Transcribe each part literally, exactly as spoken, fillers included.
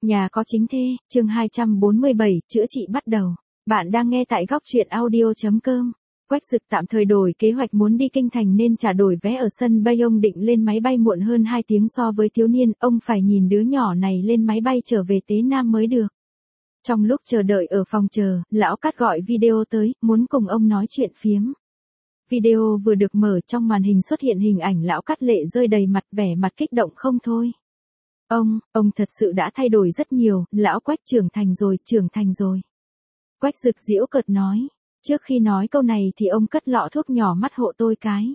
Nhà có chính thê, chương hai trăm bốn mươi bảy, chữa trị bắt đầu. Bạn đang nghe tại góc truyện audio.com. Quách Dực tạm thời đổi kế hoạch muốn đi kinh thành nên trả đổi vé ở sân bay. Ông định lên máy bay muộn hơn hai tiếng so với Thiếu Niên, ông phải nhìn đứa nhỏ này lên máy bay trở về Tế Nam mới được. Trong lúc chờ đợi ở phòng chờ, lão Cát gọi video tới, muốn cùng ông nói chuyện phiếm. Video vừa được mở, trong màn hình xuất hiện hình ảnh lão Cát lệ rơi đầy mặt, vẻ mặt kích động không thôi. Ông, ông thật sự đã thay đổi rất nhiều, lão Quách trưởng thành rồi, trưởng thành rồi. Quách Dực giễu cợt nói. Trước khi nói câu này thì ông cất lọ thuốc nhỏ mắt hộ tôi cái.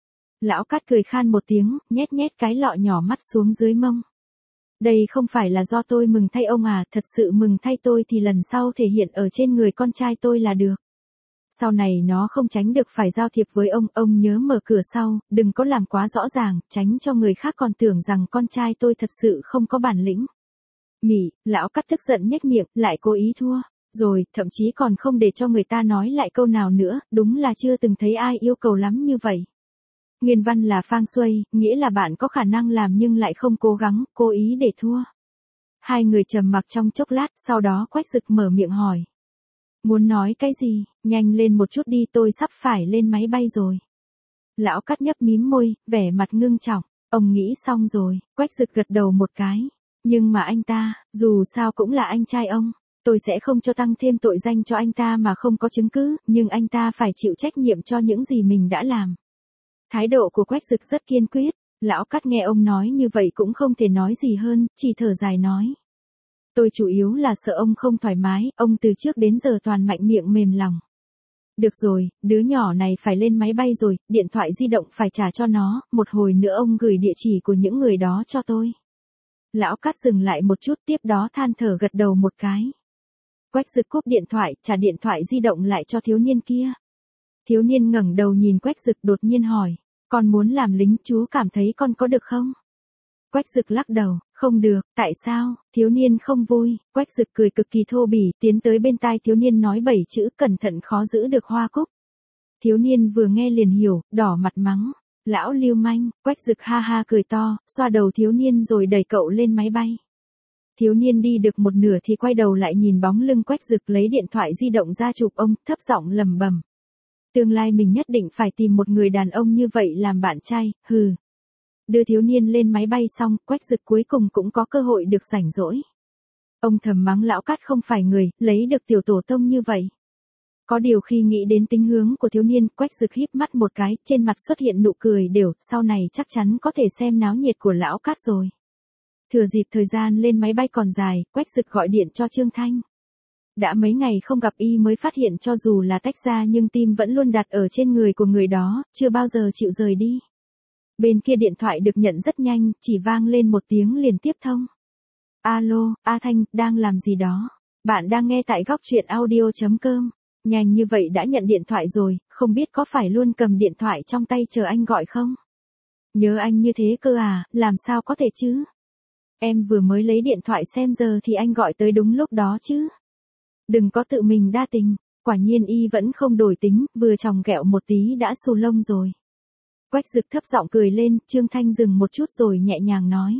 Lão Cát cười khan một tiếng, nhét nhét cái lọ nhỏ mắt xuống dưới mông. Đây không phải là do tôi mừng thay ông à, thật sự mừng thay tôi thì lần sau thể hiện ở trên người con trai tôi là được. Sau này nó không tránh được phải giao thiệp với ông, ông nhớ mở cửa sau, đừng có làm quá rõ ràng, tránh cho người khác còn tưởng rằng con trai tôi thật sự không có bản lĩnh. Mỉ, lão Cát tức giận nhếch miệng, lại cố ý thua, rồi, thậm chí còn không để cho người ta nói lại câu nào nữa, đúng là chưa từng thấy ai yêu cầu lắm như vậy. Nguyên văn là phang xuây, nghĩa là bạn có khả năng làm nhưng lại không cố gắng, cố ý để thua. Hai người trầm mặc trong chốc lát, sau đó Quách Dực mở miệng hỏi. Muốn nói cái gì, nhanh lên một chút đi, tôi sắp phải lên máy bay rồi. Lão Cát nhấp mím môi, vẻ mặt ngưng trọng, ông nghĩ xong rồi, Quách Dực gật đầu một cái. Nhưng mà anh ta, dù sao cũng là anh trai ông, tôi sẽ không cho tăng thêm tội danh cho anh ta mà không có chứng cứ, nhưng anh ta phải chịu trách nhiệm cho những gì mình đã làm. Thái độ của Quách Dực rất kiên quyết, lão Cát nghe ông nói như vậy cũng không thể nói gì hơn, chỉ thở dài nói. Tôi chủ yếu là sợ ông không thoải mái, ông từ trước đến giờ toàn mạnh miệng mềm lòng. Được rồi, đứa nhỏ này phải lên máy bay rồi, điện thoại di động phải trả cho nó, một hồi nữa ông gửi địa chỉ của những người đó cho tôi. Lão Cát dừng lại một chút, tiếp đó than thở gật đầu một cái. Quách Dực cúp điện thoại, trả điện thoại di động lại cho thiếu niên kia. Thiếu niên ngẩng đầu nhìn Quách Dực đột nhiên hỏi, con muốn làm lính, chú cảm thấy con có được không? Quách Dực lắc đầu, không được, tại sao? Thiếu niên không vui, Quách Dực cười cực kỳ thô bỉ, tiến tới bên tai thiếu niên nói bảy chữ, cẩn thận khó giữ được hoa cúc. Thiếu niên vừa nghe liền hiểu, đỏ mặt mắng, lão lưu manh. Quách Dực ha ha cười to, xoa đầu thiếu niên rồi đẩy cậu lên máy bay. Thiếu niên đi được một nửa thì quay đầu lại nhìn bóng lưng Quách Dực, lấy điện thoại di động ra chụp ông, thấp giọng lẩm bẩm. Tương lai mình nhất định phải tìm một người đàn ông như vậy làm bạn trai, hừ. Đưa thiếu niên lên máy bay xong, Quách Dực cuối cùng cũng có cơ hội được rảnh rỗi. Ông thầm mắng lão Cát không phải người, lấy được tiểu tổ tông như vậy. Có điều khi nghĩ đến tính hướng của thiếu niên, Quách Dực híp mắt một cái, trên mặt xuất hiện nụ cười đều, sau này chắc chắn có thể xem náo nhiệt của lão Cát rồi. Thừa dịp thời gian lên máy bay còn dài, Quách Dực gọi điện cho Trương Thanh. Đã mấy ngày không gặp y mới phát hiện cho dù là tách ra nhưng tim vẫn luôn đặt ở trên người của người đó, chưa bao giờ chịu rời đi. Bên kia điện thoại được nhận rất nhanh, chỉ vang lên một tiếng liền tiếp thông. Alo, A Thanh, đang làm gì đó? Bạn đang nghe tại góc truyện audio.com. Nhanh như vậy đã nhận điện thoại rồi, không biết có phải luôn cầm điện thoại trong tay chờ anh gọi không? Nhớ anh như thế cơ à, làm sao có thể chứ? Em vừa mới lấy điện thoại xem giờ thì anh gọi tới đúng lúc đó chứ. Đừng có tự mình đa tình, quả nhiên y vẫn không đổi tính, vừa chòng kẹo một tí đã xù lông rồi. Quách Dực thấp giọng cười lên, Trương Thanh dừng một chút rồi nhẹ nhàng nói.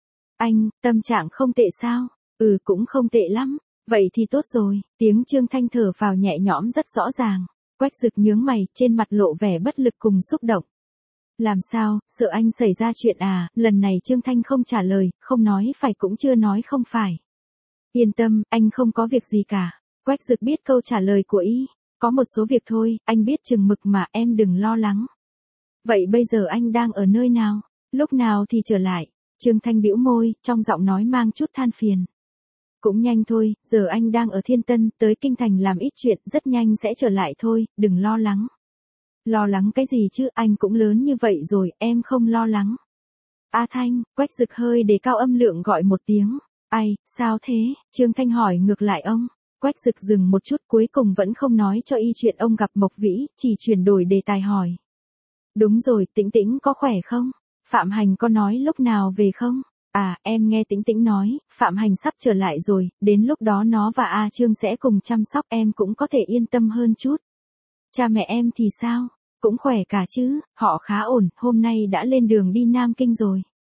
Anh, tâm trạng không tệ sao? Ừ, cũng không tệ lắm. Vậy thì tốt rồi, tiếng Trương Thanh thở vào nhẹ nhõm rất rõ ràng. Quách Dực nhướng mày, trên mặt lộ vẻ bất lực cùng xúc động. Làm sao, sợ anh xảy ra chuyện à? Lần này Trương Thanh không trả lời, không nói phải cũng chưa nói không phải. Yên tâm, anh không có việc gì cả. Quách Dực biết câu trả lời của y. Có một số việc thôi, anh biết chừng mực mà, em đừng lo lắng. Vậy bây giờ anh đang ở nơi nào? Lúc nào thì trở lại? Trương Thanh bĩu môi, trong giọng nói mang chút than phiền. Cũng nhanh thôi, giờ anh đang ở Thiên Tân, tới Kinh Thành làm ít chuyện, rất nhanh sẽ trở lại thôi, đừng lo lắng. Lo lắng cái gì chứ, anh cũng lớn như vậy rồi, em không lo lắng. A Thanh, Quách Dực hơi đề cao âm lượng gọi một tiếng. Ai, sao thế? Trương Thanh hỏi ngược lại ông. Quách Dực dừng một chút, cuối cùng vẫn không nói cho y chuyện ông gặp Mộc Vĩ, chỉ chuyển đổi đề tài hỏi. Đúng rồi, Tĩnh Tĩnh có khỏe không? Phạm Hành có nói lúc nào về không? À, em nghe Tĩnh Tĩnh nói, Phạm Hành sắp trở lại rồi, đến lúc đó nó và A Trương sẽ cùng chăm sóc, em cũng có thể yên tâm hơn chút. Cha mẹ em thì sao? Cũng khỏe cả chứ, họ khá ổn, hôm nay đã lên đường đi Nam Kinh rồi.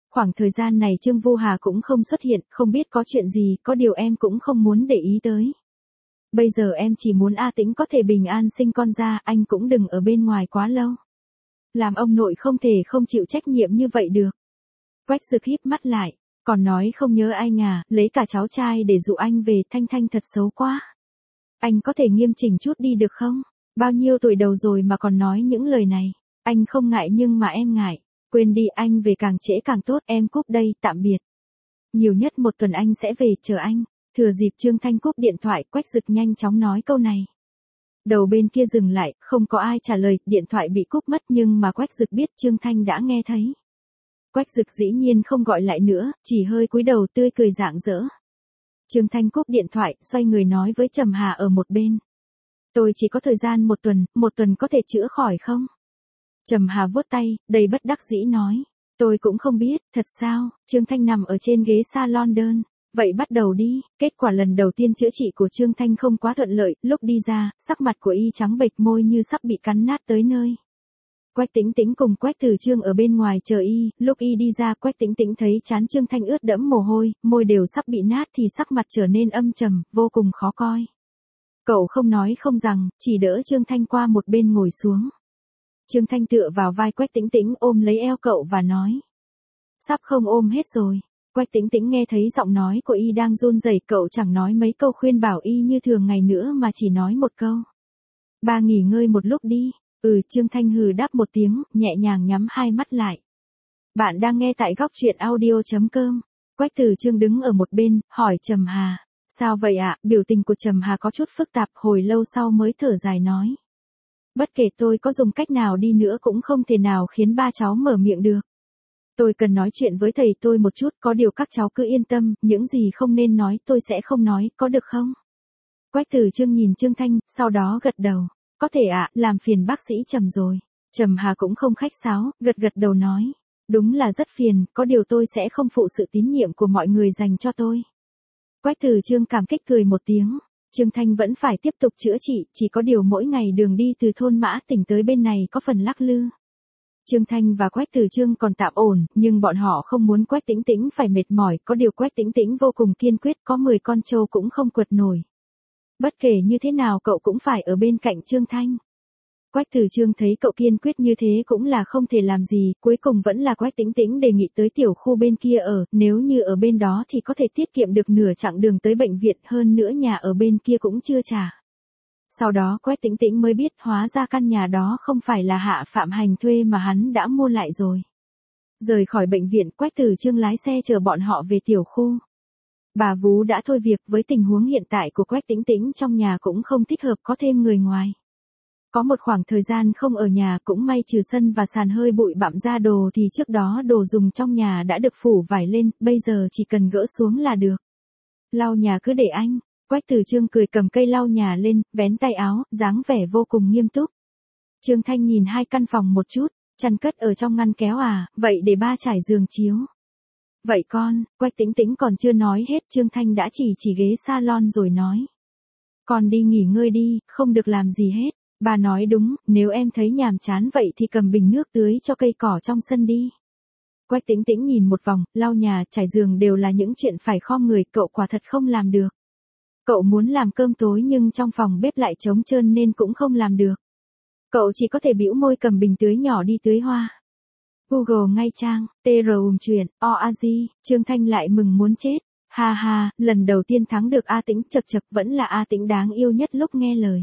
Khoảng thời gian này Trương Vu Hà cũng không xuất hiện, không biết có chuyện gì, có điều em cũng không muốn để ý tới. Bây giờ em chỉ muốn A Tĩnh có thể bình an sinh con ra, anh cũng đừng ở bên ngoài quá lâu. Làm ông nội không thể không chịu trách nhiệm như vậy được. Quách Dực híp mắt lại, còn nói không nhớ anh à, lấy cả cháu trai để dụ anh về, Thanh Thanh thật xấu quá. Anh có thể nghiêm chỉnh chút đi được không? Bao nhiêu tuổi đầu rồi mà còn nói những lời này. Anh không ngại nhưng mà em ngại. Quên đi, anh về càng trễ càng tốt, em cúp đây, tạm biệt. Nhiều nhất một tuần anh sẽ về, chờ anh. Thừa dịp Trương Thanh cúp điện thoại, Quách Dực nhanh chóng nói câu này. Đầu bên kia dừng lại, không có ai trả lời, điện thoại bị cúp mất nhưng mà Quách Dực biết Trương Thanh đã nghe thấy. Quách Dực dĩ nhiên không gọi lại nữa, chỉ hơi cúi đầu tươi cười rạng rỡ. Trương Thanh cúp điện thoại, xoay người nói với Trầm Hà ở một bên. Tôi chỉ có thời gian một tuần, một tuần có thể chữa khỏi không? Trầm Hà vuốt tay, đầy bất đắc dĩ nói. Tôi cũng không biết, thật sao? Trương Thanh nằm ở trên ghế salon đơn. Vậy bắt đầu đi. Kết quả lần đầu tiên chữa trị của Trương Thanh không quá thuận lợi, lúc đi ra, sắc mặt của y trắng bệch, môi như sắp bị cắn nát tới nơi. Quách Tĩnh Tĩnh cùng Quách Tử Trương ở bên ngoài chờ y, lúc y đi ra Quách Tĩnh Tĩnh thấy trán Trương Thanh ướt đẫm mồ hôi, môi đều sắp bị nát thì sắc mặt trở nên âm trầm, vô cùng khó coi. Cậu không nói không rằng, chỉ đỡ Trương Thanh qua một bên ngồi xuống. Trương Thanh tựa vào vai Quách Tĩnh Tĩnh ôm lấy eo cậu và nói. Sắp không ôm hết rồi. Quách Tĩnh Tĩnh nghe thấy giọng nói của y đang run rẩy, cậu chẳng nói mấy câu khuyên bảo y như thường ngày nữa mà chỉ nói một câu. Ba nghỉ ngơi một lúc đi. Ừ, Trương Thanh hừ đáp một tiếng, nhẹ nhàng nhắm hai mắt lại. Bạn đang nghe tại góc truyện audio.com. Quách Tử Trương đứng ở một bên, hỏi Trầm Hà. Sao vậy ạ? Biểu tình của Trầm Hà có chút phức tạp, hồi lâu sau mới thở dài nói. Bất kể tôi có dùng cách nào đi nữa cũng không thể nào khiến ba cháu mở miệng được. Tôi cần nói chuyện với thầy tôi một chút, có điều các cháu cứ yên tâm, những gì không nên nói tôi sẽ không nói, có được không? Quách Tử Trương nhìn Trương Thanh, sau đó gật đầu. Có thể ạ, à, làm phiền bác sĩ Trầm rồi. Trầm Hà cũng không khách sáo, gật gật đầu nói. Đúng là rất phiền, có điều tôi sẽ không phụ sự tín nhiệm của mọi người dành cho tôi. Quách Tử Trương cảm kích cười một tiếng. Trương Thanh vẫn phải tiếp tục chữa trị, chỉ có điều mỗi ngày đường đi từ thôn Mã Tỉnh tới bên này có phần lắc lư. Trương Thanh và Quách Tử Trương còn tạm ổn, nhưng bọn họ không muốn Quách Tĩnh Tĩnh phải mệt mỏi, có điều Quách Tĩnh Tĩnh vô cùng kiên quyết, có mười con trâu cũng không quật nổi. Bất kể như thế nào cậu cũng phải ở bên cạnh Trương Thanh. Quách Tử Trương thấy cậu kiên quyết như thế cũng là không thể làm gì, cuối cùng vẫn là Quách Tĩnh Tĩnh đề nghị tới tiểu khu bên kia ở, nếu như ở bên đó thì có thể tiết kiệm được nửa chặng đường tới bệnh viện, hơn nữa nhà ở bên kia cũng chưa trả. Sau đó Quách Tĩnh Tĩnh mới biết hóa ra căn nhà đó không phải là Hạ Phạm Hành thuê mà hắn đã mua lại rồi. Rời khỏi bệnh viện, Quách Tử Trương lái xe chờ bọn họ về tiểu khu. Bà Vú đã thôi việc, với tình huống hiện tại của Quách Tĩnh Tĩnh trong nhà cũng không thích hợp có thêm người ngoài. Có một khoảng thời gian không ở nhà, cũng may trừ sân và sàn hơi bụi bặm ra đồ thì trước đó đồ dùng trong nhà đã được phủ vải lên, bây giờ chỉ cần gỡ xuống là được. Lau nhà cứ để anh. Quách Tử Trương cười cầm cây lau nhà lên, vén tay áo, dáng vẻ vô cùng nghiêm túc. Trương Thanh nhìn hai căn phòng một chút, chăn cất ở trong ngăn kéo à, vậy để ba trải giường chiếu. Vậy con, Quách Tĩnh Tĩnh còn chưa nói hết, Trương Thanh đã chỉ chỉ ghế salon rồi nói. Con đi nghỉ ngơi đi, không được làm gì hết. Bà nói đúng, nếu em thấy nhàm chán vậy thì cầm bình nước tưới cho cây cỏ trong sân đi. Quách Tĩnh Tĩnh nhìn một vòng, lau nhà, trải giường đều là những chuyện phải khom người, cậu quả thật không làm được. Cậu muốn làm cơm tối nhưng trong phòng bếp lại trống trơn nên cũng không làm được. Cậu chỉ có thể bĩu môi cầm bình tưới nhỏ đi tưới hoa. Google ngay trang, tê rờ ùm chuyện, o a gi, Trương Thanh lại mừng muốn chết. Ha ha, lần đầu tiên thắng được A Tĩnh, chật chật vẫn là A Tĩnh đáng yêu nhất lúc nghe lời.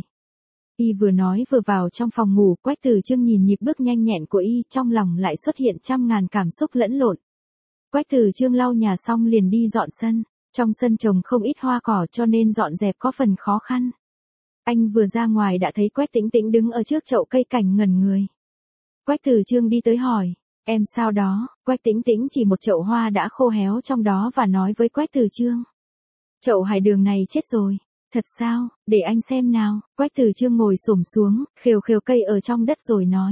Y vừa nói vừa vào trong phòng ngủ, Quách Tử Trương nhìn nhịp bước nhanh nhẹn của Y, trong lòng lại xuất hiện trăm ngàn cảm xúc lẫn lộn. Quách Tử Trương lau nhà xong liền đi dọn sân. Trong sân trồng không ít hoa cỏ cho nên dọn dẹp có phần khó khăn. Anh vừa ra ngoài đã thấy Quách Tĩnh Tĩnh đứng ở trước chậu cây cảnh ngẩn người. Quách Tử Trương đi tới hỏi, em sao đó? Quách Tĩnh Tĩnh chỉ một chậu hoa đã khô héo trong đó và nói với Quách Tử Trương. Chậu hải đường này chết rồi. Thật sao, để anh xem nào. Quách Tử Trương ngồi xổm xuống, khều khều cây ở trong đất rồi nói.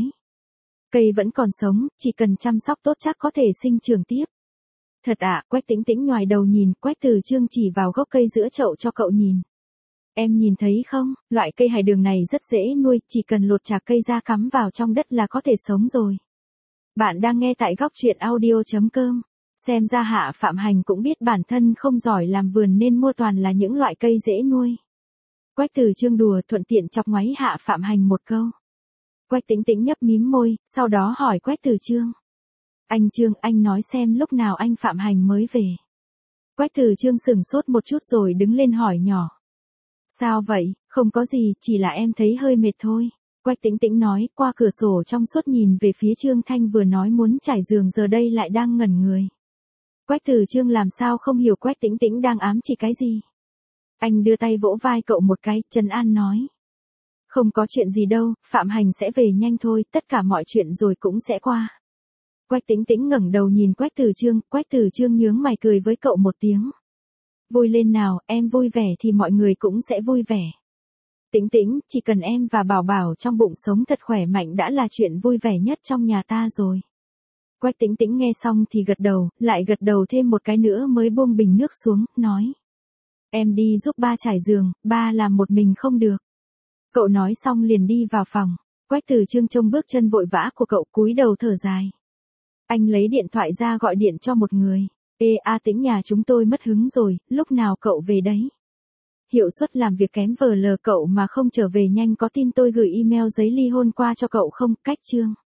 Cây vẫn còn sống, chỉ cần chăm sóc tốt chắc có thể sinh trưởng tiếp. Thật ạ, à, Quách Tĩnh Tĩnh ngoài đầu nhìn, Quách Tử Trương chỉ vào gốc cây giữa chậu cho cậu nhìn. Em nhìn thấy không, loại cây hải đường này rất dễ nuôi, chỉ cần lột chạc cây ra cắm vào trong đất là có thể sống rồi. Bạn đang nghe tại góc truyện audio chấm com. Xem ra Hạ Phạm Hành cũng biết bản thân không giỏi làm vườn nên mua toàn là những loại cây dễ nuôi. Quách Từ Chương đùa thuận tiện chọc ngoáy Hạ Phạm Hành một câu. Quách Tĩnh Tĩnh nhấp mím môi, sau đó hỏi Quách Từ Chương. Anh Chương, anh nói xem lúc nào anh Phạm Hành mới về. Quách Từ Chương sửng sốt một chút rồi đứng lên hỏi nhỏ. Sao vậy, không có gì, chỉ là em thấy hơi mệt thôi. Quách Tĩnh Tĩnh nói, qua cửa sổ trong suốt nhìn về phía Trương Thanh vừa nói muốn trải giường giờ đây lại đang ngẩn người. Quách Từ Chương làm sao không hiểu Quách Tĩnh Tĩnh đang ám chỉ cái gì. Anh đưa tay vỗ vai cậu một cái, trấn an nói. Không có chuyện gì đâu, Phạm Hành sẽ về nhanh thôi, tất cả mọi chuyện rồi cũng sẽ qua. Quách Tĩnh Tĩnh ngẩng đầu nhìn Quách Từ Chương, Quách Từ Chương nhướng mày cười với cậu một tiếng. Vui lên nào, em vui vẻ thì mọi người cũng sẽ vui vẻ. Tĩnh Tĩnh, chỉ cần em và Bảo Bảo trong bụng sống thật khỏe mạnh đã là chuyện vui vẻ nhất trong nhà ta rồi. Quách Tĩnh Tĩnh nghe xong thì gật đầu, lại gật đầu thêm một cái nữa mới buông bình nước xuống, nói. Em đi giúp ba trải giường, ba làm một mình không được. Cậu nói xong liền đi vào phòng. Quách Từ Chương trông bước chân vội vã của cậu cúi đầu thở dài. Anh lấy điện thoại ra gọi điện cho một người. Ê A Tĩnh, nhà chúng tôi mất hứng rồi, lúc nào cậu về đấy? Hiệu suất làm việc kém vờ lờ cậu mà không trở về nhanh, có tin tôi gửi email giấy ly hôn qua cho cậu không? Cách Chương.